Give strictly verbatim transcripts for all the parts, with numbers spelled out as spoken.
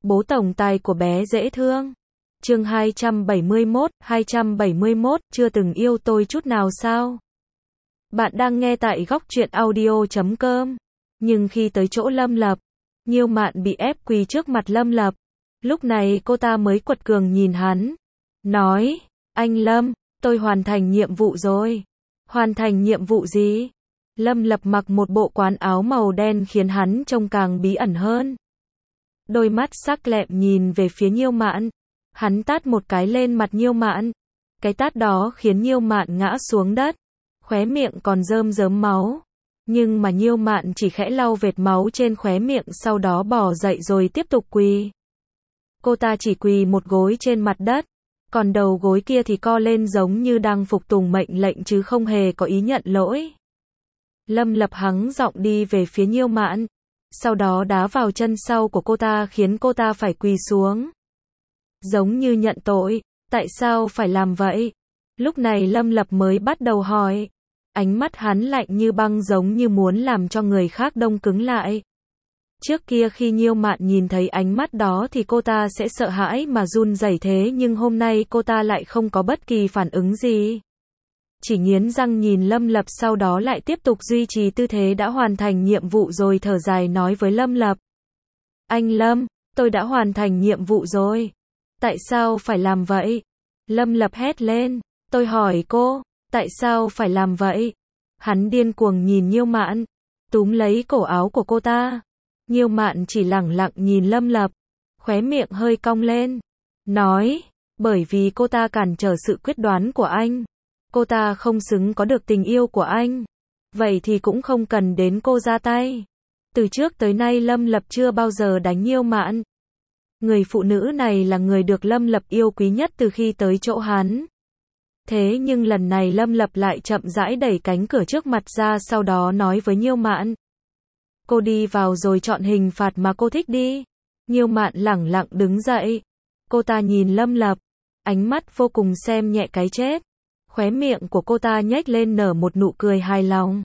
Bố tổng tài của bé dễ thương. Chương hai trăm bảy mươi mốt, hai trăm bảy mươi mốt, chưa từng yêu tôi chút nào sao? Bạn đang nghe tại góc truyện audio chấm com. Nhưng khi tới chỗ Lâm Lập, Nhiêu Mạn bị ép quỳ trước mặt Lâm Lập. Lúc này cô ta mới quật cường nhìn hắn, nói, anh Lâm, tôi hoàn thành nhiệm vụ rồi. Hoàn thành nhiệm vụ gì? Lâm Lập mặc một bộ quán áo màu đen khiến hắn trông càng bí ẩn hơn. Đôi mắt sắc lẹm nhìn về phía Nhiêu Mạn. Hắn tát một cái lên mặt Nhiêu Mạn. Cái tát đó khiến Nhiêu Mạn ngã xuống đất. Khóe miệng còn rơm rớm máu. Nhưng mà Nhiêu Mạn chỉ khẽ lau vệt máu trên khóe miệng, sau đó bò dậy rồi tiếp tục quỳ. Cô ta chỉ quỳ một gối trên mặt đất. Còn đầu gối kia thì co lên giống như đang phục tùng mệnh lệnh chứ không hề có ý nhận lỗi. Lâm Lập hắng giọng đi về phía Nhiêu Mạn. Sau đó đá vào chân sau của cô ta khiến cô ta phải quỳ xuống. Giống như nhận tội. Tại sao phải làm vậy? Lúc này Lâm Lập mới bắt đầu hỏi. Ánh mắt hắn lạnh như băng, giống như muốn làm cho người khác đông cứng lại. Trước kia khi Nhiêu Mạn nhìn thấy ánh mắt đó thì cô ta sẽ sợ hãi mà run rẩy, thế nhưng hôm nay cô ta lại không có bất kỳ phản ứng gì. Chỉ nghiến răng nhìn Lâm Lập, sau đó lại tiếp tục duy trì tư thế đã hoàn thành nhiệm vụ rồi thở dài nói với Lâm Lập. Anh Lâm, tôi đã hoàn thành nhiệm vụ rồi. Tại sao phải làm vậy? Lâm Lập hét lên. Tôi hỏi cô, tại sao phải làm vậy? Hắn điên cuồng nhìn Nhiêu Mạn, túm lấy cổ áo của cô ta. Nhiêu Mạn chỉ lẳng lặng nhìn Lâm Lập, khóe miệng hơi cong lên, nói, bởi vì cô ta cản trở sự quyết đoán của anh. Cô ta không xứng có được tình yêu của anh. Vậy thì cũng không cần đến cô ra tay. Từ trước tới nay Lâm Lập chưa bao giờ đánh Nhiêu Mạn. Người phụ nữ này là người được Lâm Lập yêu quý nhất từ khi tới chỗ hắn. Thế nhưng lần này Lâm Lập lại chậm rãi đẩy cánh cửa trước mặt ra, sau đó nói với Nhiêu Mạn. Cô đi vào rồi chọn hình phạt mà cô thích đi. Nhiêu Mạn lẳng lặng đứng dậy. Cô ta nhìn Lâm Lập, ánh mắt vô cùng xem nhẹ cái chết. Khóe miệng của cô ta nhếch lên nở một nụ cười hài lòng.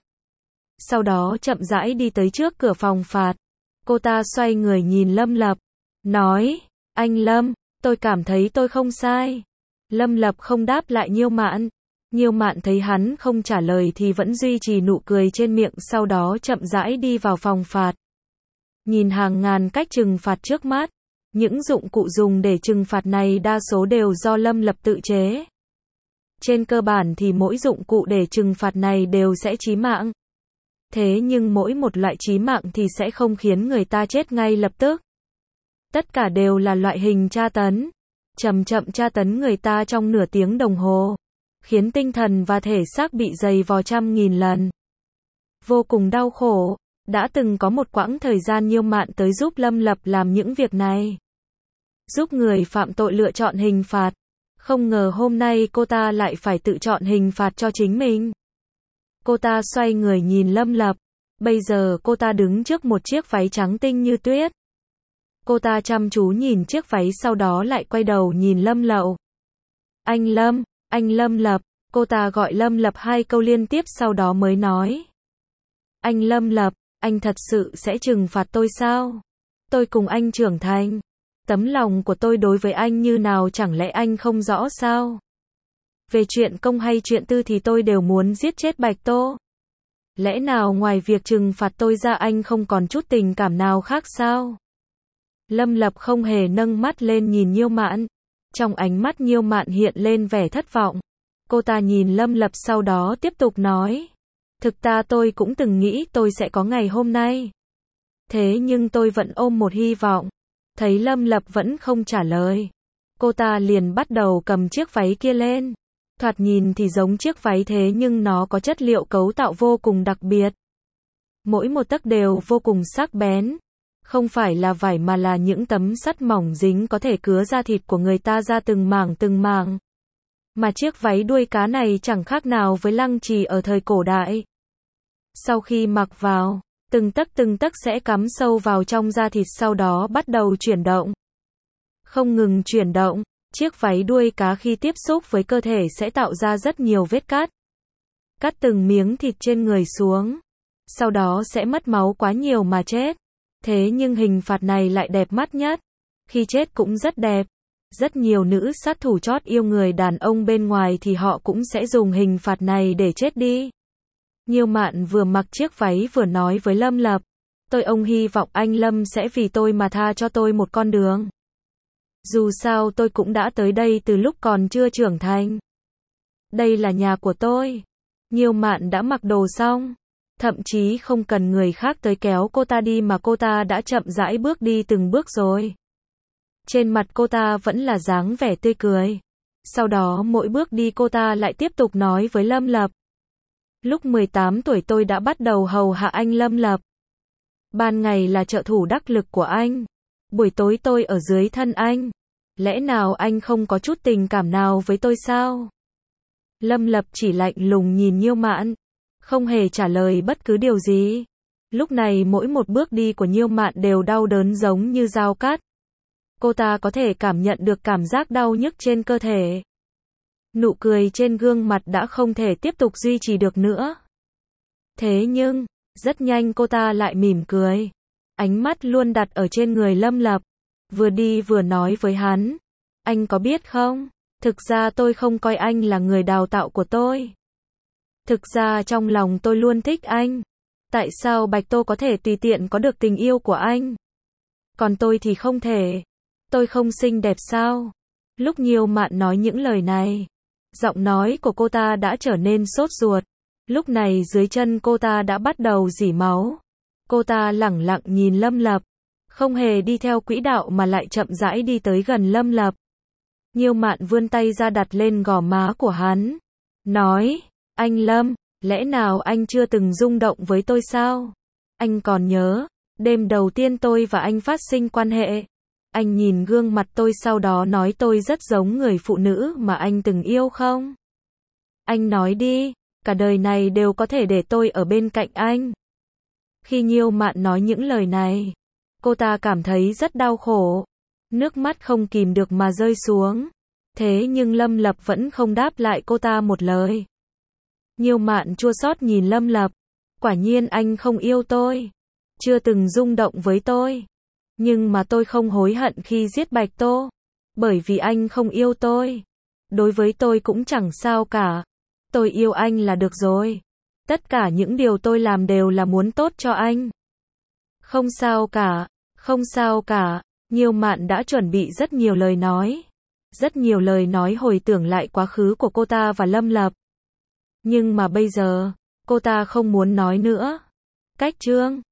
Sau đó chậm rãi đi tới trước cửa phòng phạt. Cô ta xoay người nhìn Lâm Lập, nói, anh Lâm, tôi cảm thấy tôi không sai. Lâm Lập không đáp lại Nhiêu Mạn. Nhiêu Mạn thấy hắn không trả lời thì vẫn duy trì nụ cười trên miệng, sau đó chậm rãi đi vào phòng phạt. Nhìn hàng ngàn cách trừng phạt trước mắt, những dụng cụ dùng để trừng phạt này đa số đều do Lâm Lập tự chế. Trên cơ bản thì mỗi dụng cụ để trừng phạt này đều sẽ chí mạng. Thế nhưng mỗi một loại chí mạng thì sẽ không khiến người ta chết ngay lập tức. Tất cả đều là loại hình tra tấn. Chậm chậm tra tấn người ta trong nửa tiếng đồng hồ, khiến tinh thần và thể xác bị dày vò trăm nghìn lần. Vô cùng đau khổ. Đã từng có một quãng thời gian Nhiêu Mạn tới giúp Lâm Lập làm những việc này. Giúp người phạm tội lựa chọn hình phạt. Không ngờ hôm nay cô ta lại phải tự chọn hình phạt cho chính mình. Cô ta xoay người nhìn Lâm Lập. Bây giờ cô ta đứng trước một chiếc váy trắng tinh như tuyết. Cô ta chăm chú nhìn chiếc váy, sau đó lại quay đầu nhìn Lâm Lập. Anh Lâm, anh Lâm Lập. Cô ta gọi Lâm Lập hai câu liên tiếp, sau đó mới nói. Anh Lâm Lập, anh thật sự sẽ trừng phạt tôi sao? Tôi cùng anh trưởng thành. Tấm lòng của tôi đối với anh như nào chẳng lẽ anh không rõ sao? Về chuyện công hay chuyện tư thì tôi đều muốn giết chết Bạch Tô. Lẽ nào ngoài việc trừng phạt tôi ra anh không còn chút tình cảm nào khác sao? Lâm Lập không hề nâng mắt lên nhìn Nhiêu Mạn. Trong ánh mắt Nhiêu Mạn hiện lên vẻ thất vọng. Cô ta nhìn Lâm Lập sau đó tiếp tục nói. Thực ra tôi cũng từng nghĩ tôi sẽ có ngày hôm nay. Thế nhưng tôi vẫn ôm một hy vọng. Thấy Lâm Lập vẫn không trả lời. Cô ta liền bắt đầu cầm chiếc váy kia lên. Thoạt nhìn thì giống chiếc váy, thế nhưng nó có chất liệu cấu tạo vô cùng đặc biệt. Mỗi một tấc đều vô cùng sắc bén. Không phải là vải mà là những tấm sắt mỏng dính có thể cứa da thịt của người ta ra từng mảng từng mảng. Mà chiếc váy đuôi cá này chẳng khác nào với lăng trì ở thời cổ đại. Sau khi mặc vào, từng tấc từng tấc sẽ cắm sâu vào trong da thịt, sau đó bắt đầu chuyển động. Không ngừng chuyển động, chiếc váy đuôi cá khi tiếp xúc với cơ thể sẽ tạo ra rất nhiều vết cắt. Cắt từng miếng thịt trên người xuống. Sau đó sẽ mất máu quá nhiều mà chết. Thế nhưng hình phạt này lại đẹp mắt nhất. khi chết cũng rất đẹp. Rất nhiều nữ sát thủ chót yêu người đàn ông bên ngoài thì họ cũng sẽ dùng hình phạt này để chết đi. Nhiêu Mạn vừa mặc chiếc váy vừa nói với Lâm Lập. Tôi ông hy vọng anh Lâm sẽ vì tôi mà tha cho tôi một con đường. Dù sao tôi cũng đã tới đây từ lúc còn chưa trưởng thành. Đây là nhà của tôi. Nhiêu Mạn đã mặc đồ xong. Thậm chí không cần người khác tới kéo cô ta đi mà cô ta đã chậm rãi bước đi từng bước rồi. Trên mặt cô ta vẫn là dáng vẻ tươi cười. Sau đó mỗi bước đi cô ta lại tiếp tục nói với Lâm Lập. Lúc mười tám tuổi tôi đã bắt đầu hầu hạ anh Lâm Lập. Ban ngày là trợ thủ đắc lực của anh. Buổi tối tôi ở dưới thân anh. Lẽ nào anh không có chút tình cảm nào với tôi sao? Lâm Lập chỉ lạnh lùng nhìn Nhiêu Mạn, không hề trả lời bất cứ điều gì. Lúc này mỗi một bước đi của Nhiêu Mạn đều đau đớn giống như dao cắt. Cô ta có thể cảm nhận được cảm giác đau nhức trên cơ thể. Nụ cười trên gương mặt đã không thể tiếp tục duy trì được nữa. Thế nhưng, rất nhanh cô ta lại mỉm cười. Ánh mắt luôn đặt ở trên người Lâm Lập. Vừa đi vừa nói với hắn. Anh có biết không? Thực ra tôi không coi anh là người đào tạo của tôi. Thực ra trong lòng tôi luôn thích anh. Tại sao Bạch Tô có thể tùy tiện có được tình yêu của anh? Còn tôi thì không thể. Tôi không xinh đẹp sao? Lúc Nhiêu Mạn nói những lời này, giọng nói của cô ta đã trở nên sốt ruột. Lúc này dưới chân cô ta đã bắt đầu rỉ máu. Cô ta lẳng lặng nhìn Lâm Lập, không hề đi theo quỹ đạo mà lại chậm rãi đi tới gần Lâm Lập. Nhiêu Mạn vươn tay ra đặt lên gò má của hắn, nói, anh Lâm, lẽ nào anh chưa từng rung động với tôi sao? Anh còn nhớ, đêm đầu tiên tôi và anh phát sinh quan hệ. Anh nhìn gương mặt tôi sau đó nói tôi rất giống người phụ nữ mà anh từng yêu không? Anh nói đi, cả đời này đều có thể để tôi ở bên cạnh anh. Khi Nhiêu Mạn nói những lời này, cô ta cảm thấy rất đau khổ. Nước mắt không kìm được mà rơi xuống. Thế nhưng Lâm Lập vẫn không đáp lại cô ta một lời. Nhiêu Mạn chua xót nhìn Lâm Lập. Quả nhiên anh không yêu tôi. Chưa từng rung động với tôi. Nhưng mà tôi không hối hận khi giết Bạch Tô. Bởi vì anh không yêu tôi. Đối với tôi cũng chẳng sao cả. Tôi yêu anh là được rồi. Tất cả những điều tôi làm đều là muốn tốt cho anh. Không sao cả. Không sao cả. Nhiêu Mạn đã chuẩn bị rất nhiều lời nói. Rất nhiều lời nói hồi tưởng lại quá khứ của cô ta và Lâm Lập. Nhưng mà bây giờ, cô ta không muốn nói nữa. Cách chương